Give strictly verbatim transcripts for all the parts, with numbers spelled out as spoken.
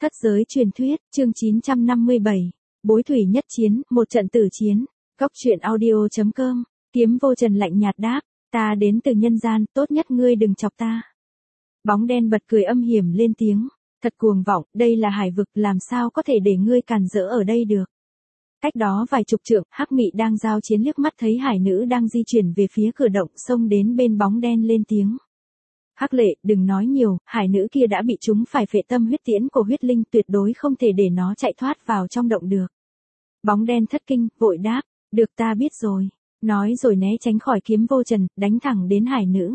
Thất giới truyền thuyết, chương chín trăm năm mươi bảy. Bối thủy nhất chiến, một trận tử chiến. Góc truyện audio chấm com. Kiếm vô trần lạnh nhạt đáp, ta đến từ nhân gian, tốt nhất ngươi đừng chọc ta. Bóng đen bật cười âm hiểm lên tiếng, thật cuồng vọng, đây là hải vực, làm sao có thể để ngươi càn rỡ ở đây được. Cách đó vài chục trượng, Hắc Mị đang giao chiến liếc mắt thấy hải nữ đang di chuyển về phía cửa động, xông đến bên bóng đen lên tiếng. Hắc Lệ, đừng nói nhiều, hải nữ kia đã bị chúng phải phệ tâm huyết tiễn của huyết linh, tuyệt đối không thể để nó chạy thoát vào trong động được. Bóng đen thất kinh, vội đáp, được ta biết rồi. Nói rồi né tránh khỏi kiếm vô trần, đánh thẳng đến hải nữ.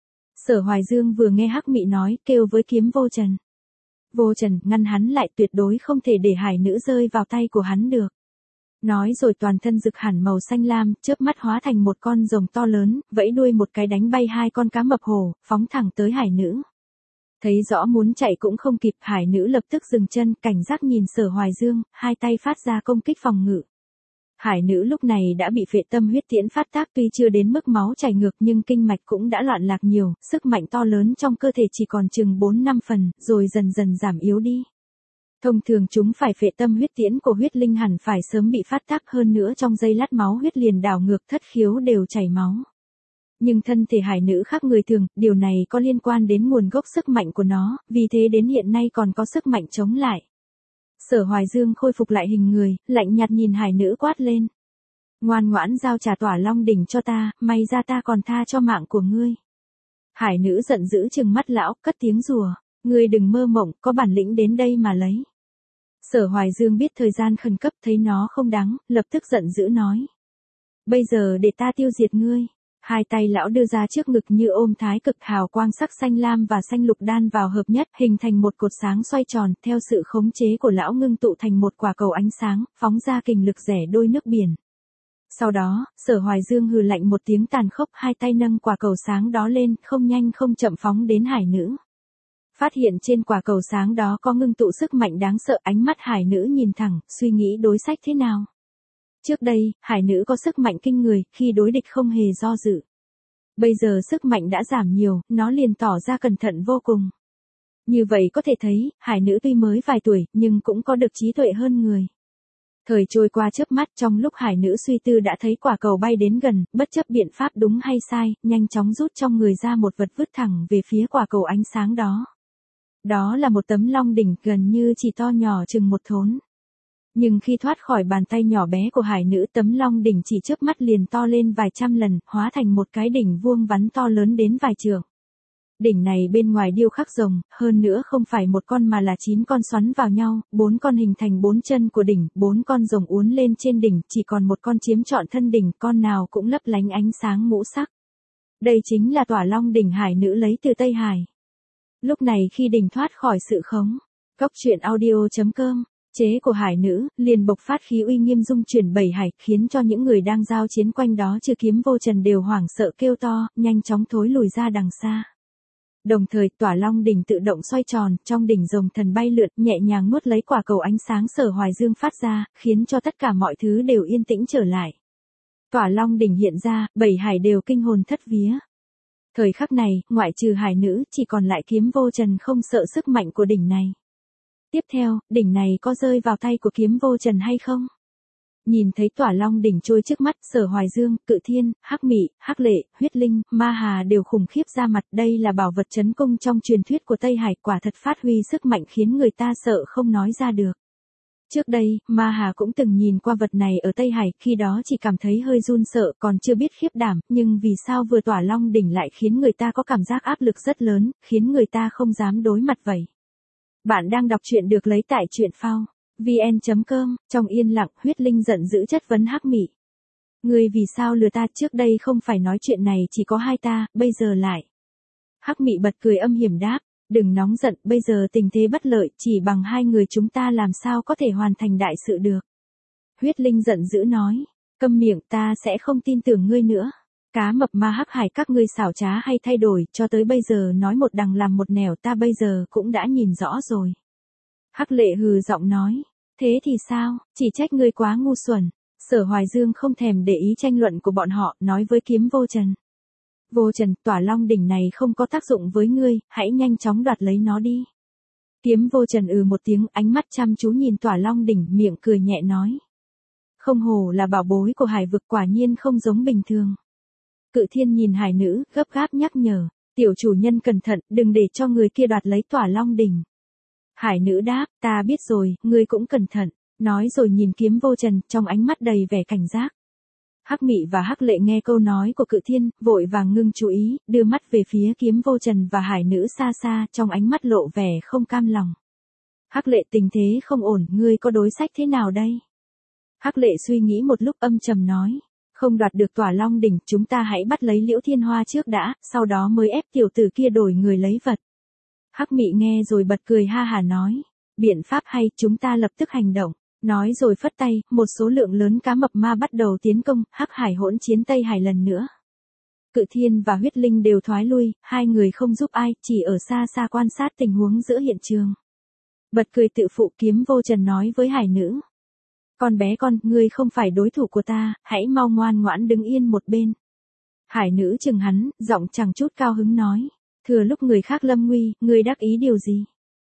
Sở Hoài Dương vừa nghe Hắc Mị nói, kêu với kiếm vô trần. Vô trần, ngăn hắn lại, tuyệt đối không thể để hải nữ rơi vào tay của hắn được. Nói rồi toàn thân rực hẳn màu xanh lam, chớp mắt hóa thành một con rồng to lớn, vẫy đuôi một cái đánh bay hai con cá mập hồ, phóng thẳng tới hải nữ. Thấy rõ muốn chạy cũng không kịp, hải nữ lập tức dừng chân, cảnh giác nhìn Sở Hoài Dương, hai tay phát ra công kích phòng ngự. Hải nữ lúc này đã bị phệ tâm huyết tiễn phát tác, tuy chưa đến mức máu chảy ngược nhưng kinh mạch cũng đã loạn lạc nhiều, sức mạnh to lớn trong cơ thể chỉ còn chừng bốn năm phần, rồi dần dần giảm yếu đi. Thông thường chúng phải phệ tâm huyết tiễn của huyết linh hẳn phải sớm bị phát tác, hơn nữa trong giây lát máu huyết liền đảo ngược, thất khiếu đều chảy máu. Nhưng thân thể hải nữ khác người thường, điều này có liên quan đến nguồn gốc sức mạnh của nó, vì thế đến hiện nay còn có sức mạnh chống lại. Sở Hoài Dương khôi phục lại hình người, lạnh nhạt nhìn hải nữ quát lên. Ngoan ngoãn giao trả Tỏa Long đỉnh cho ta, may ra ta còn tha cho mạng của ngươi. Hải nữ giận dữ trừng mắt lão, cất tiếng rủa, ngươi đừng mơ mộng, có bản lĩnh đến đây mà lấy. Sở Hoài Dương biết thời gian khẩn cấp, thấy nó không đáng, lập tức giận dữ nói. Bây giờ để ta tiêu diệt ngươi. Hai tay lão đưa ra trước ngực như ôm thái cực, hào quang sắc xanh lam và xanh lục đan vào hợp nhất, hình thành một cột sáng xoay tròn, theo sự khống chế của lão ngưng tụ thành một quả cầu ánh sáng, phóng ra kình lực rẻ đôi nước biển. Sau đó, Sở Hoài Dương hừ lạnh một tiếng tàn khốc, hai tay nâng quả cầu sáng đó lên, không nhanh không chậm phóng đến hải nữ. Phát hiện trên quả cầu sáng đó có ngưng tụ sức mạnh đáng sợ, ánh mắt hải nữ nhìn thẳng, suy nghĩ đối sách thế nào. Trước đây, hải nữ có sức mạnh kinh người, khi đối địch không hề do dự. Bây giờ sức mạnh đã giảm nhiều, nó liền tỏ ra cẩn thận vô cùng. Như vậy có thể thấy, hải nữ tuy mới vài tuổi, nhưng cũng có được trí tuệ hơn người. Thời trôi qua chớp mắt, trong lúc hải nữ suy tư đã thấy quả cầu bay đến gần, bất chấp biện pháp đúng hay sai, nhanh chóng rút trong người ra một vật vứt thẳng về phía quả cầu ánh sáng đó. Đó là một tấm long đỉnh, gần như chỉ to nhỏ chừng một thốn. Nhưng khi thoát khỏi bàn tay nhỏ bé của hải nữ, tấm long đỉnh chỉ chớp mắt liền to lên vài trăm lần, hóa thành một cái đỉnh vuông vắn to lớn đến vài trượng. Đỉnh này bên ngoài điêu khắc rồng, hơn nữa không phải một con mà là chín con xoắn vào nhau, bốn con hình thành bốn chân của đỉnh, bốn con rồng uốn lên trên đỉnh, chỉ còn một con chiếm trọn thân đỉnh, con nào cũng lấp lánh ánh sáng ngũ sắc. Đây chính là Tỏa Long đỉnh hải nữ lấy từ Tây Hải. Lúc này khi đỉnh thoát khỏi sự khống, góc truyện audio chấm com, chế của hải nữ, liền bộc phát khí uy nghiêm dung chuyển bảy hải, khiến cho những người đang giao chiến quanh đó trừ kiếm vô trần đều hoảng sợ kêu to, nhanh chóng thối lùi ra đằng xa. Đồng thời Tỏa Long đỉnh tự động xoay tròn, trong đỉnh rồng thần bay lượn, nhẹ nhàng nuốt lấy quả cầu ánh sáng Sở Hoài Dương phát ra, khiến cho tất cả mọi thứ đều yên tĩnh trở lại. Tỏa Long đỉnh hiện ra, bảy hải đều kinh hồn thất vía. Thời khắc này, ngoại trừ hải nữ, chỉ còn lại kiếm vô trần không sợ sức mạnh của đỉnh này. Tiếp theo, đỉnh này có rơi vào tay của kiếm vô trần hay không? Nhìn thấy Tỏa Long đỉnh trôi trước mắt, Sở Hoài Dương, Cự Thiên, Hắc Mị, Hắc Lệ, Huyết Linh, Ma Hà đều khủng khiếp ra mặt, đây là bảo vật trấn cung trong truyền thuyết của Tây Hải, quả thật phát huy sức mạnh khiến người ta sợ không nói ra được. Trước đây, Ma Hà cũng từng nhìn qua vật này ở Tây Hải, khi đó chỉ cảm thấy hơi run sợ, còn chưa biết khiếp đảm, nhưng vì sao vừa Tỏa Long đỉnh lại khiến người ta có cảm giác áp lực rất lớn, khiến người ta không dám đối mặt vậy. Bạn đang đọc truyện được lấy tại truyện phao vn chấm com, trong yên lặng, Huyết Linh giận dữ chất vấn Hắc Mị. Ngươi vì sao lừa ta, trước đây không phải nói chuyện này chỉ có hai ta, bây giờ lại. Hắc Mị bật cười âm hiểm đáp, đừng nóng giận, bây giờ tình thế bất lợi, chỉ bằng hai người chúng ta làm sao có thể hoàn thành đại sự được. Huyết Linh giận dữ nói, câm miệng, ta sẽ không tin tưởng ngươi nữa. Cá mập ma hắc hải các ngươi xảo trá hay thay đổi, cho tới bây giờ nói một đằng làm một nẻo, ta bây giờ cũng đã nhìn rõ rồi. Hắc Lệ hừ giọng nói, thế thì sao, chỉ trách ngươi quá ngu xuẩn. Sở Hoài Dương không thèm để ý tranh luận của bọn họ, nói với kiếm vô trần. Vô trần, Tỏa Long đỉnh này không có tác dụng với ngươi, hãy nhanh chóng đoạt lấy nó đi. Kiếm vô trần ừ một tiếng, ánh mắt chăm chú nhìn Tỏa Long đỉnh, miệng cười nhẹ nói. Không hổ là bảo bối của hải vực, quả nhiên không giống bình thường. Cự Thiên nhìn hải nữ, gấp gáp nhắc nhở, tiểu chủ nhân cẩn thận, đừng để cho người kia đoạt lấy Tỏa Long đỉnh. Hải nữ đáp, ta biết rồi, ngươi cũng cẩn thận, nói rồi nhìn Kiếm vô trần, trong ánh mắt đầy vẻ cảnh giác. Hắc Mị và Hắc Lệ nghe câu nói của Cự Thiên, vội vàng ngưng chú ý, đưa mắt về phía Kiếm vô trần và hải nữ xa xa, trong ánh mắt lộ vẻ không cam lòng. Hắc Lệ, tình thế không ổn, ngươi có đối sách thế nào đây? Hắc Lệ suy nghĩ một lúc, âm trầm nói, không đoạt được Tỏa Long đỉnh, chúng ta hãy bắt lấy Liễu Thiên Hoa trước đã, sau đó mới ép tiểu tử kia đổi người lấy vật. Hắc Mị nghe rồi bật cười ha hả nói, biện pháp hay, chúng ta lập tức hành động. Nói rồi phất tay, một số lượng lớn cá mập ma bắt đầu tiến công, Hắc Hải hỗn chiến Tây Hải lần nữa. Cự Thiên và Huyết Linh đều thoái lui, hai người không giúp ai, chỉ ở xa xa quan sát tình huống giữa hiện trường. Bật cười tự phụ, Kiếm vô trần nói với hải nữ. Con bé con, ngươi không phải đối thủ của ta, hãy mau ngoan ngoãn đứng yên một bên. Hải nữ chừng hắn, giọng chẳng chút cao hứng nói. Thừa lúc người khác lâm nguy, ngươi đắc ý điều gì?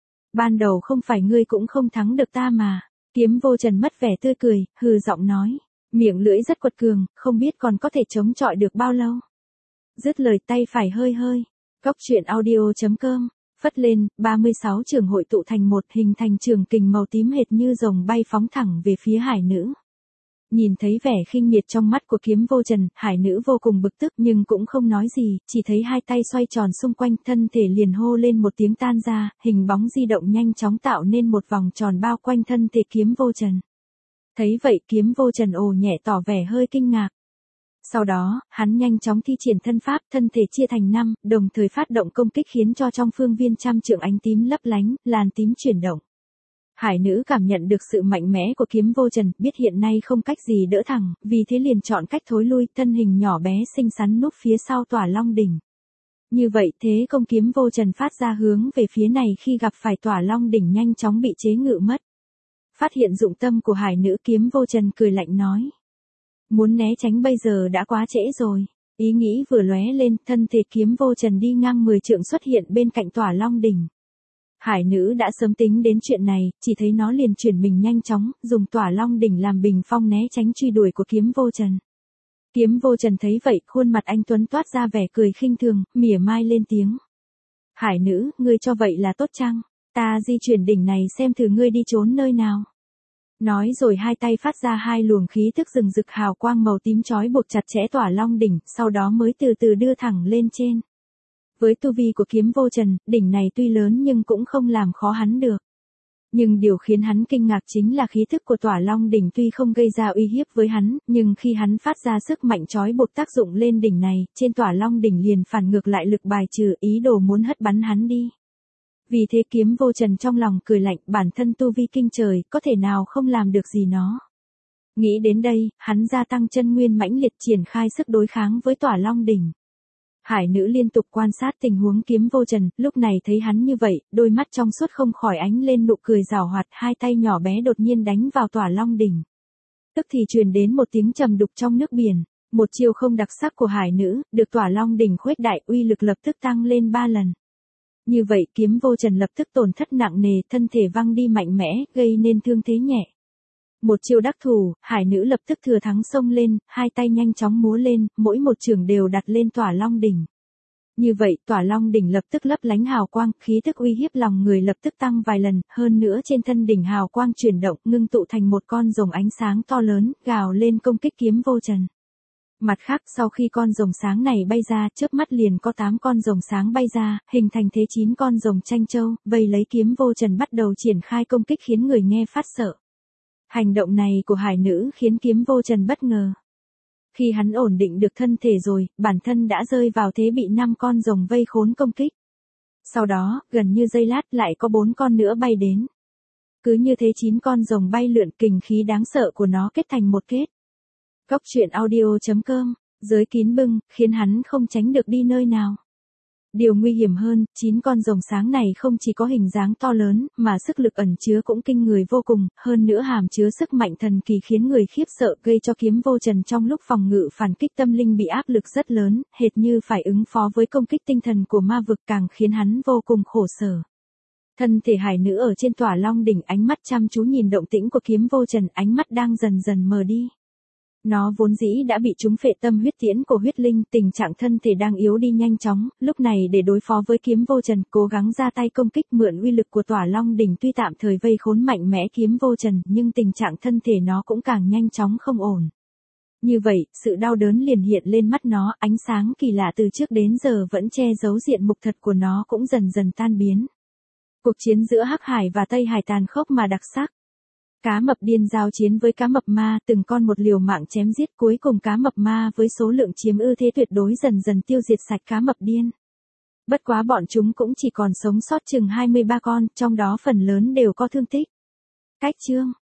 Ban đầu không phải ngươi cũng không thắng được ta mà. Kiếm vô trần mất vẻ tươi cười, hừ giọng nói. Miệng lưỡi rất quật cường, không biết còn có thể chống chọi được bao lâu. Dứt lời tay phải hơi hơi. Góc truyện audio chấm com. Phất lên, ba mươi sáu trường hội tụ thành một, hình thành trường kình màu tím hệt như rồng bay phóng thẳng về phía hải nữ. Nhìn thấy vẻ khinh miệt trong mắt của Kiếm vô trần, hải nữ vô cùng bực tức nhưng cũng không nói gì, chỉ thấy hai tay xoay tròn xung quanh, thân thể liền hô lên một tiếng tan ra, hình bóng di động nhanh chóng tạo nên một vòng tròn bao quanh thân thể Kiếm vô trần. Thấy vậy Kiếm vô trần ồ nhẹ tỏ vẻ hơi kinh ngạc. Sau đó, hắn nhanh chóng thi triển thân pháp, thân thể chia thành năm, đồng thời phát động công kích khiến cho trong phương viên trăm trượng ánh tím lấp lánh, làn tím chuyển động. Hải nữ cảm nhận được sự mạnh mẽ của Kiếm vô trần, biết hiện nay không cách gì đỡ thẳng, vì thế liền chọn cách thối lui, thân hình nhỏ bé xinh xắn núp phía sau Tỏa Long đỉnh. Như vậy thế công Kiếm vô trần phát ra hướng về phía này khi gặp phải Tỏa Long đỉnh nhanh chóng bị chế ngự mất. Phát hiện dụng tâm của hải nữ, Kiếm vô trần cười lạnh nói. Muốn né tránh bây giờ đã quá trễ rồi. Ý nghĩ vừa lóe lên, thân thể Kiếm vô trần đi ngang mười trượng xuất hiện bên cạnh Tỏa Long đỉnh. Hải nữ đã sớm tính đến chuyện này, chỉ thấy nó liền chuyển mình nhanh chóng, dùng Tỏa Long đỉnh làm bình phong né tránh truy đuổi của Kiếm vô trần. Kiếm vô trần thấy vậy, khuôn mặt anh tuấn toát ra vẻ cười khinh thường, mỉa mai lên tiếng. Hải nữ, ngươi cho vậy là tốt chăng? Ta di chuyển đỉnh này xem thử ngươi đi trốn nơi nào. Nói rồi hai tay phát ra hai luồng khí thức rừng rực hào quang màu tím chói buộc chặt chẽ Tỏa Long đỉnh, sau đó mới từ từ đưa thẳng lên trên. Với tu vi của Kiếm vô trần, đỉnh này tuy lớn nhưng cũng không làm khó hắn được. Nhưng điều khiến hắn kinh ngạc chính là khí thức của Tỏa Long đỉnh tuy không gây ra uy hiếp với hắn, nhưng khi hắn phát ra sức mạnh chói buộc tác dụng lên đỉnh này, trên Tỏa Long đỉnh liền phản ngược lại lực bài trừ, ý đồ muốn hất bắn hắn đi. Vì thế Kiếm vô trần trong lòng cười lạnh, bản thân tu vi kinh trời, có thể nào không làm được gì nó. Nghĩ đến đây, hắn gia tăng chân nguyên mãnh liệt, triển khai sức đối kháng với Tỏa Long đỉnh. Hải nữ liên tục quan sát tình huống Kiếm vô trần, lúc này thấy hắn như vậy, đôi mắt trong suốt không khỏi ánh lên nụ cười giảo hoạt, hai tay nhỏ bé đột nhiên đánh vào Tỏa Long đỉnh. Tức thì truyền đến một tiếng trầm đục trong nước biển, một chiêu không đặc sắc của hải nữ, được Tỏa Long đỉnh khuếch đại, uy lực lập tức tăng lên ba lần. Như vậy Kiếm vô trần lập tức tổn thất nặng nề, thân thể văng đi mạnh mẽ, gây nên thương thế nhẹ. Một chiêu đắc thủ, hải nữ lập tức thừa thắng xông lên, hai tay nhanh chóng múa lên, mỗi một chưởng đều đặt lên Tỏa Long đỉnh. Như vậy, Tỏa Long đỉnh lập tức lấp lánh hào quang, khí thức uy hiếp lòng người lập tức tăng vài lần, hơn nữa trên thân đỉnh hào quang chuyển động, ngưng tụ thành một con rồng ánh sáng to lớn, gào lên công kích Kiếm vô trần. Mặt khác, sau khi con rồng sáng này bay ra, chớp mắt liền có tám con rồng sáng bay ra, hình thành thế chín con rồng tranh châu, vây lấy Kiếm vô trần bắt đầu triển khai công kích khiến người nghe phát sợ. Hành động này của hải nữ khiến Kiếm vô trần bất ngờ. Khi hắn ổn định được thân thể rồi, bản thân đã rơi vào thế bị năm con rồng vây khốn công kích. Sau đó, gần như giây lát lại có bốn con nữa bay đến. Cứ như thế chín con rồng bay lượn, kình khí đáng sợ của nó kết thành một kết. Góc truyện audio chấm com, giới kín bưng, khiến hắn không tránh được đi nơi nào. Điều nguy hiểm hơn, chín con rồng sáng này không chỉ có hình dáng to lớn, mà sức lực ẩn chứa cũng kinh người vô cùng, hơn nữa hàm chứa sức mạnh thần kỳ khiến người khiếp sợ, gây cho Kiếm vô trần trong lúc phòng ngự phản kích tâm linh bị áp lực rất lớn, hệt như phải ứng phó với công kích tinh thần của ma vực, càng khiến hắn vô cùng khổ sở. Thân thể hải nữ ở trên tỏa long đỉnh ánh mắt chăm chú nhìn động tĩnh của Kiếm Vô Trần, ánh mắt đang dần dần mờ đi. Nó vốn dĩ đã bị trúng phệ tâm huyết tiễn của huyết linh, tình trạng thân thể đang yếu đi nhanh chóng, lúc này để đối phó với Kiếm Vô Trần, cố gắng ra tay công kích mượn uy lực của tỏa long đỉnh tuy tạm thời vây khốn mạnh mẽ Kiếm Vô Trần, nhưng tình trạng thân thể nó cũng càng nhanh chóng không ổn. Như vậy, sự đau đớn liền hiện lên mắt nó, ánh sáng kỳ lạ từ trước đến giờ vẫn che giấu diện mục thật của nó cũng dần dần tan biến. Cuộc chiến giữa Hắc Hải và Tây Hải tàn khốc mà đặc sắc. Cá mập điên giao chiến với cá mập ma, từng con một liều mạng chém giết, cuối cùng cá mập ma với số lượng chiếm ưu thế tuyệt đối dần dần tiêu diệt sạch cá mập điên. Bất quá bọn chúng cũng chỉ còn sống sót chừng hai mươi ba con, trong đó phần lớn đều có thương tích. Cách chương